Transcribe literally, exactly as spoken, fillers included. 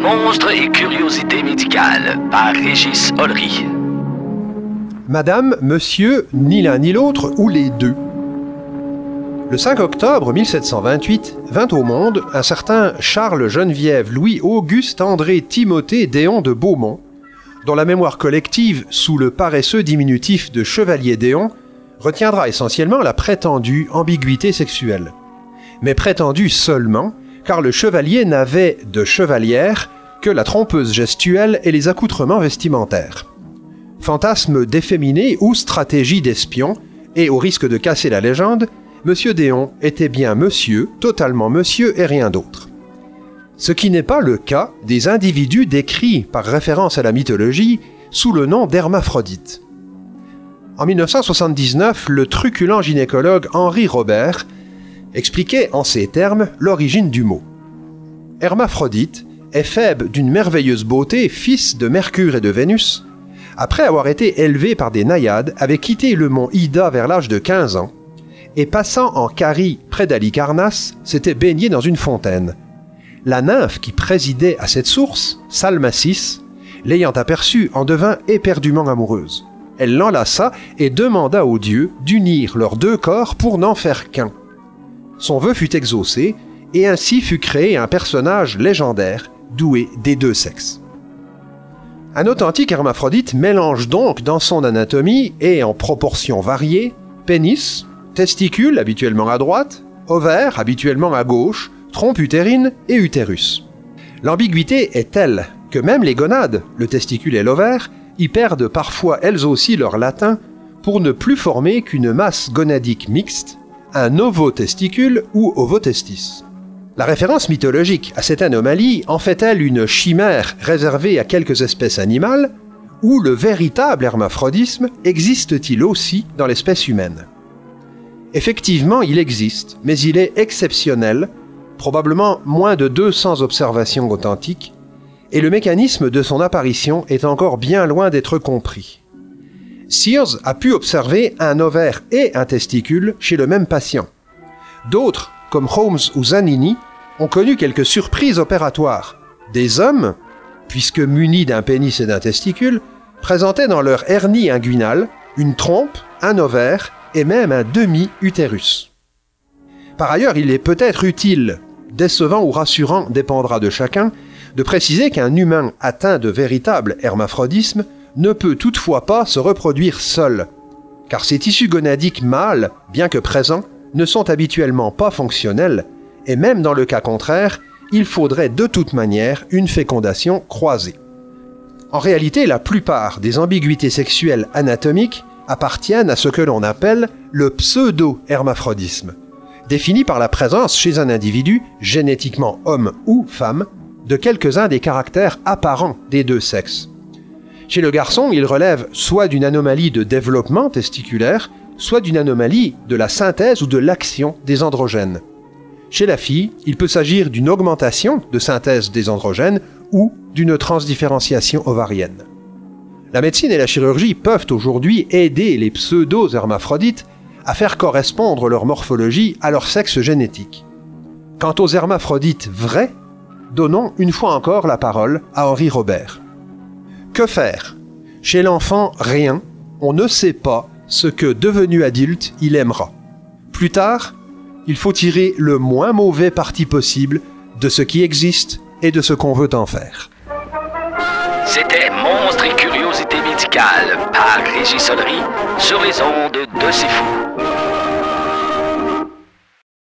Monstres et curiosités médicales par Régis Ollery. Madame, monsieur, ni l'un ni l'autre, ou les deux. Le cinq octobre mille sept cent vingt-huit vint au monde un certain Charles Geneviève Louis Auguste André Timothée Déon de Beaumont, dont la mémoire collective, sous le paresseux diminutif de Chevalier Déon, retiendra essentiellement la prétendue ambiguïté sexuelle. Mais prétendue seulement, car le chevalier n'avait de chevalière que la trompeuse gestuelle et les accoutrements vestimentaires. Fantasme d'efféminé ou stratégie d'espion, et au risque de casser la légende, Monsieur Déon était bien monsieur, totalement monsieur et rien d'autre. Ce qui n'est pas le cas des individus décrits par référence à la mythologie sous le nom d'hermaphrodites. En mille neuf cent soixante-dix-neuf, le truculent gynécologue Henri Robert expliquait en ces termes l'origine du mot. Hermaphrodite est Phèbe d'une merveilleuse beauté, fils de Mercure et de Vénus. Après avoir été élevé par des naïades, avait quitté le mont Ida vers l'âge de quinze ans et passant en Carie près d'Halicarnasse, s'était baigné dans une fontaine. La nymphe qui présidait à cette source, Salmacis, l'ayant aperçue, en devint éperdument amoureuse. Elle l'enlaça et demanda aux dieux d'unir leurs deux corps pour n'en faire qu'un. Son vœu fut exaucé, et ainsi fut créé un personnage légendaire, doué des deux sexes. Un authentique hermaphrodite mélange donc dans son anatomie, et en proportions variées, pénis, testicules habituellement à droite, ovaires habituellement à gauche, trompe utérine et utérus. L'ambiguïté est telle que même les gonades, le testicule et l'ovaire, y perdent parfois elles aussi leur latin pour ne plus former qu'une masse gonadique mixte, un ovotesticule ou ovotestis. La référence mythologique à cette anomalie en fait-elle une chimère réservée à quelques espèces animales, ou le véritable hermaphrodisme existe-t-il aussi dans l'espèce humaine? Effectivement, il existe, mais il est exceptionnel, probablement moins de deux cents observations authentiques, et le mécanisme de son apparition est encore bien loin d'être compris. Sears a pu observer un ovaire et un testicule chez le même patient. D'autres, comme Holmes ou Zanini, ont connu quelques surprises opératoires. Des hommes, puisque munis d'un pénis et d'un testicule, présentaient dans leur hernie inguinale une trompe, un ovaire et même un demi-utérus. Par ailleurs, il est peut-être utile, décevant ou rassurant dépendra de chacun, de préciser qu'un humain atteint de véritable hermaphrodisme ne peut toutefois pas se reproduire seul, car ces tissus gonadiques mâles, bien que présents, ne sont habituellement pas fonctionnels, et même dans le cas contraire, il faudrait de toute manière une fécondation croisée. En réalité, la plupart des ambiguïtés sexuelles anatomiques appartiennent à ce que l'on appelle le pseudo-hermaphrodisme, défini par la présence chez un individu, génétiquement homme ou femme, de quelques-uns des caractères apparents des deux sexes. Chez le garçon, il relève soit d'une anomalie de développement testiculaire, soit d'une anomalie de la synthèse ou de l'action des androgènes. Chez la fille, il peut s'agir d'une augmentation de synthèse des androgènes ou d'une transdifférenciation ovarienne. La médecine et la chirurgie peuvent aujourd'hui aider les pseudo-hermaphrodites à faire correspondre leur morphologie à leur sexe génétique. Quant aux hermaphrodites vrais, donnons une fois encore la parole à Henri Robert. Que faire? Chez l'enfant, rien. On ne sait pas ce que, devenu adulte, il aimera. Plus tard, il faut tirer le moins mauvais parti possible de ce qui existe et de ce qu'on veut en faire. C'était Monstres et curiosités médicales par Régis Ollery sur les ondes de C'est Fou.